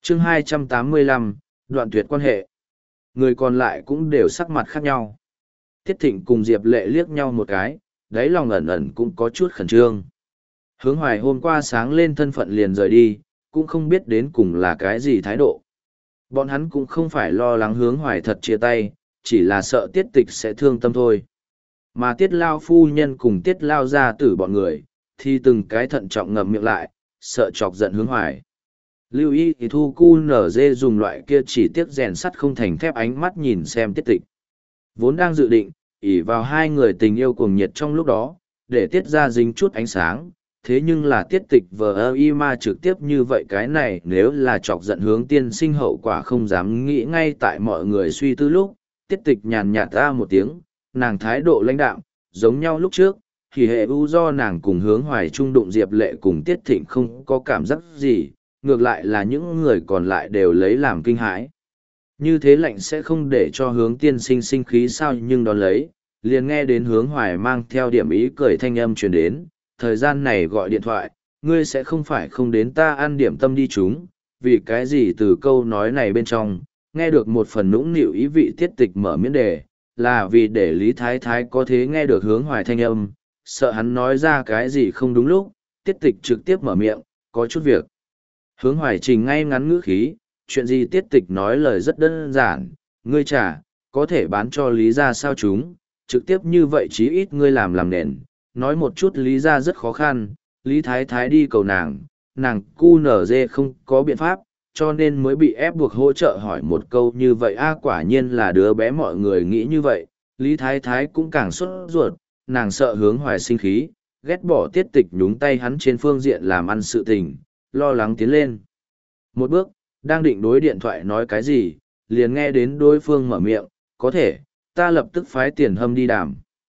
chương 285, đoạn tuyệt quan hệ. Người còn lại cũng đều sắc mặt khác nhau. Tiết Thịnh cùng Diệp Lệ liếc nhau một cái, đáy lòng ẩn ẩn cũng có chút khẩn trương. Hướng Hoài hôm qua sáng lên thân phận liền rời đi, cũng không biết đến cùng là cái gì thái độ. Bọn hắn cũng không phải lo lắng Hướng Hoài thật chia tay, chỉ là sợ Tiết Tịch sẽ thương tâm thôi. Mà Tiết Lao phu nhân cùng Tiết Lao gia tử bọn người, thì từng cái thận trọng ngậm miệng lại, sợ chọc giận Hướng Hoài. Lưu ý thì thu cu nở dê dùng loại kia chỉ tiếc rèn sắt không thành thép ánh mắt nhìn xem Tiết Tịch. Vốn đang dự định, ỷ vào hai người tình yêu cuồng nhiệt trong lúc đó, để tiết ra dính chút ánh sáng, thế nhưng là Tiết Tịch vờ y ma trực tiếp như vậy, cái này nếu là chọc giận Hướng tiên sinh hậu quả không dám nghĩ. Ngay tại mọi người suy tư lúc, Tiết Tịch nhàn nhạt ra một tiếng, nàng thái độ lãnh đạm, giống nhau lúc trước, thì hệ u do nàng cùng Hướng Hoài trung đụng Diệp Lệ cùng Tiết Thịnh không có cảm giác gì, ngược lại là những người còn lại đều lấy làm kinh hãi. Như thế lạnh sẽ không để cho Hướng tiên sinh sinh khí sao, nhưng đón lấy, liền nghe đến Hướng Hoài mang theo điểm ý cười thanh âm truyền đến, thời gian này gọi điện thoại, ngươi sẽ không phải không đến ta ăn điểm tâm đi chúng, vì cái gì? Từ câu nói này bên trong, nghe được một phần nũng nịu ý vị. Tiết Tịch mở miễn đề, là vì để Lý Thái Thái có thể nghe được Hướng Hoài thanh âm, sợ hắn nói ra cái gì không đúng lúc. Tiết Tịch trực tiếp mở miệng, có chút việc. Hướng Hoài trình ngay ngắn ngữ khí, chuyện gì? Tiết Tịch nói lời rất đơn giản, ngươi trả, có thể bán cho Lý ra sao chúng, trực tiếp như vậy chí ít ngươi làm nền, nói một chút Lý ra rất khó khăn, Lý Thái Thái đi cầu nàng cu nở dê không có biện pháp, cho nên mới bị ép buộc hỗ trợ hỏi một câu như vậy. Quả nhiên là đứa bé, mọi người nghĩ như vậy, Lý Thái Thái cũng càng sốt ruột, nàng sợ Hướng Hoài sinh khí, ghét bỏ Tiết Tịch nhúng tay hắn trên phương diện làm ăn sự tình, lo lắng tiến lên một bước, đang định đối điện thoại nói cái gì, liền nghe đến đối phương mở miệng, có thể, ta lập tức phái Tiền Hâm đi đàm.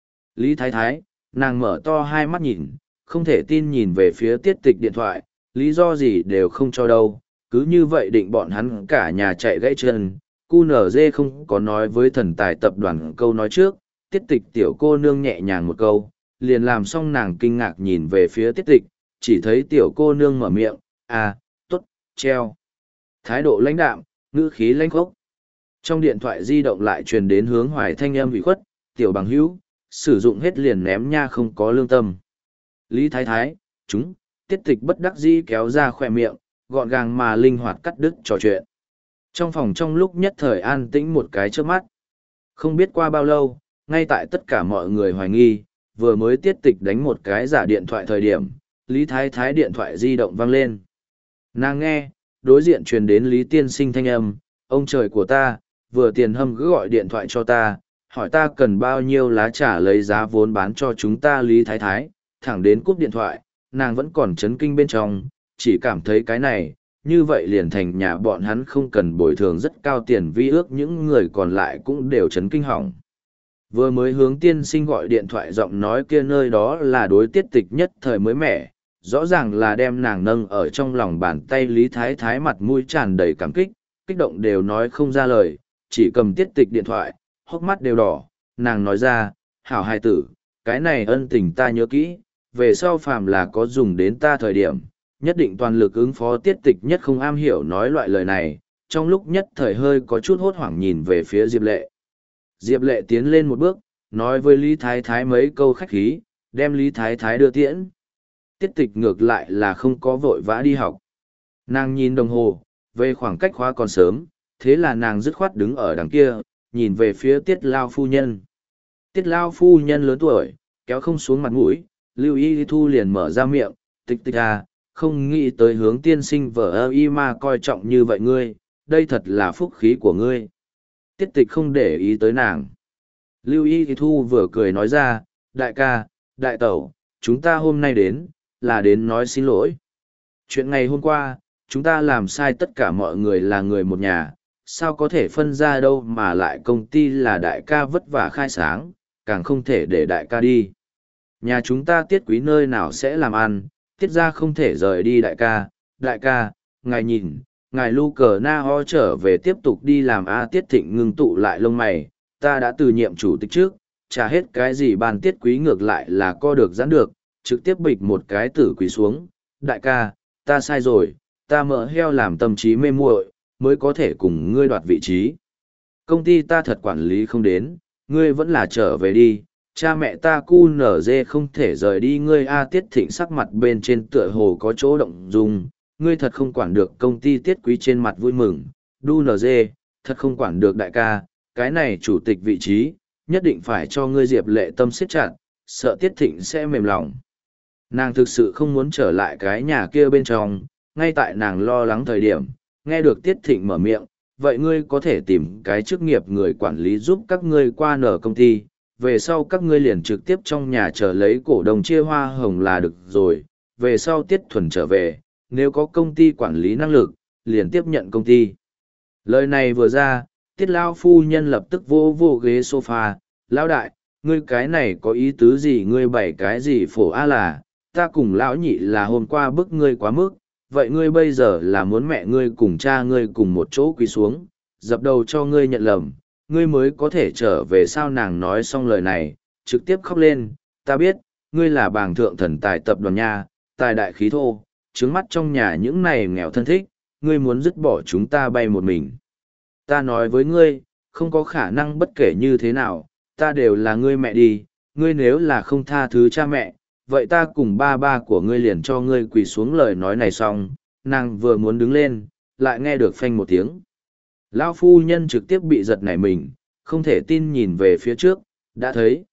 Lý Thái Thái, nàng mở to hai mắt nhìn, không thể tin nhìn về phía Tiết Tịch điện thoại, lý do gì đều không cho đâu, cứ như vậy định bọn hắn cả nhà chạy gãy chân. QNZ không có nói với Thần Tài tập đoàn câu nói trước, Tiết Tịch tiểu cô nương nhẹ nhàng một câu, liền làm xong. Nàng kinh ngạc nhìn về phía Tiết Tịch, chỉ thấy tiểu cô nương mở miệng, tốt, treo. Thái độ lãnh đạm, ngữ khí lãnh khốc. Trong điện thoại di động lại truyền đến Hướng Hoài thanh âm ủy khuất, tiểu bằng hữu, sử dụng hết liền ném nha, không có lương tâm. Lý Thái Thái, chúng, Tiết Tịch bất đắc dĩ kéo ra khỏe miệng, gọn gàng mà linh hoạt cắt đứt trò chuyện. Trong phòng trong lúc nhất thời an tĩnh một cái trước mắt. Không biết qua bao lâu, ngay tại tất cả mọi người hoài nghi, vừa mới Tiết Tịch đánh một cái giả điện thoại thời điểm, Lý Thái Thái điện thoại di động vang lên. Nàng nghe, đối diện truyền đến Lý tiên sinh thanh âm, ông trời của ta, vừa Tiền Hâm cứ gọi điện thoại cho ta, hỏi ta cần bao nhiêu lá trà lấy giá vốn bán cho chúng ta. Lý Thái Thái, thẳng đến cúp điện thoại, nàng vẫn còn chấn kinh bên trong, chỉ cảm thấy cái này, như vậy liền thành nhà bọn hắn không cần bồi thường rất cao tiền vi ước. Những người còn lại cũng đều chấn kinh hỏng. Vừa mới Hướng tiên sinh gọi điện thoại, giọng nói kia nơi đó là đối Tiết Tịch nhất thời mới mẻ, rõ ràng là đem nàng nâng ở trong lòng bàn tay. Lý Thái Thái mặt mũi tràn đầy cảm kích, kích động đều nói không ra lời, chỉ cầm Tiết Tịch điện thoại, hốc mắt đều đỏ. Nàng nói ra, hảo hài tử, cái này ân tình ta nhớ kỹ, về sau phàm là có dùng đến ta thời điểm, nhất định toàn lực ứng phó. Tiết Tịch nhất không am hiểu nói loại lời này, trong lúc nhất thời hơi có chút hốt hoảng nhìn về phía Diệp Lệ. Diệp Lệ tiến lên một bước, nói với Lý Thái Thái mấy câu khách khí, đem Lý Thái Thái đưa tiễn. Tiết Tịch ngược lại là không có vội vã đi học. Nàng nhìn đồng hồ, về khoảng cách khóa còn sớm, thế là nàng dứt khoát đứng ở đằng kia, nhìn về phía Tiết Lao phu nhân. Tiết Lao phu nhân lớn tuổi, kéo không xuống mặt mũi, Lưu Y Thu liền mở ra miệng, Tịch Tịch à, không nghĩ tới Hướng tiên sinh vợ y ma coi trọng như vậy ngươi, đây thật là phúc khí của ngươi. Tiết Tịch không để ý tới nàng. Lưu Y Thu vừa cười nói ra, đại ca, đại tẩu, chúng ta hôm nay đến, là đến nói xin lỗi. Chuyện ngày hôm qua, chúng ta làm sai, tất cả mọi người là người một nhà, sao có thể phân ra đâu, mà lại công ty là đại ca vất vả khai sáng, càng không thể để đại ca đi. Nhà chúng ta Tiết Quý nơi nào sẽ làm ăn, Tiết ra không thể rời đi đại ca, ngài nhìn, ngài lu cờ na ho trở về tiếp tục đi làm. Tiết Thịnh ngừng tụ lại lông mày, ta đã từ nhiệm chủ tịch trước, trả hết cái gì ban. Tiết Quý ngược lại là co được giãn được, trực tiếp bịch một cái tử quỳ xuống, đại ca, ta sai rồi, ta mỡ heo làm tâm trí mê muội, mới có thể cùng ngươi đoạt vị trí. Công ty ta thật quản lý không đến, ngươi vẫn là trở về đi, cha mẹ ta cu nở dê không thể rời đi ngươi. A Tiết Thịnh sắc mặt bên trên tựa hồ có chỗ động dung, ngươi thật không quản được. Công ty Tiết Quý trên mặt vui mừng, đu nở dê, thật không quản được đại ca, cái này chủ tịch vị trí, nhất định phải cho ngươi. Diệp Lệ tâm siết chặt, sợ Tiết Thịnh sẽ mềm lòng. Nàng thực sự không muốn trở lại cái nhà kia bên trong. Ngay tại nàng lo lắng thời điểm, nghe được Tiết Thịnh mở miệng, vậy ngươi có thể tìm cái chức nghiệp người quản lý giúp các ngươi qua nở công ty, về sau các ngươi liền trực tiếp trong nhà chờ lấy cổ đồng chia hoa hồng là được rồi. Về sau Tiết Thuần trở về, nếu có công ty quản lý năng lực, liền tiếp nhận công ty. Lời này vừa ra, Tiết Lao phu nhân lập tức vô vô ghế sofa. Lão đại, ngươi cái này có ý tứ gì? Ngươi bày cái gì phổ a? Là ta cùng lão nhị là hôm qua bức ngươi quá mức, vậy ngươi bây giờ là muốn mẹ ngươi cùng cha ngươi cùng một chỗ quỳ xuống, dập đầu cho ngươi nhận lầm, ngươi mới có thể trở về sao? Nàng nói xong lời này, trực tiếp khóc lên. Ta biết, ngươi là bàng thượng thần tài tập đoàn nha, tài đại khí thô, trứng mắt trong nhà những này nghèo thân thích, ngươi muốn dứt bỏ chúng ta bay một mình. Ta nói với ngươi, không có khả năng. Bất kể như thế nào, ta đều là ngươi mẹ đi, ngươi nếu là không tha thứ cha mẹ, vậy ta cùng ba ba của ngươi liền cho ngươi quỳ xuống. Lời nói này xong, nàng vừa muốn đứng lên, lại nghe được phanh một tiếng. Lão phu nhân trực tiếp bị giật nảy mình, không thể tin nhìn về phía trước, đã thấy,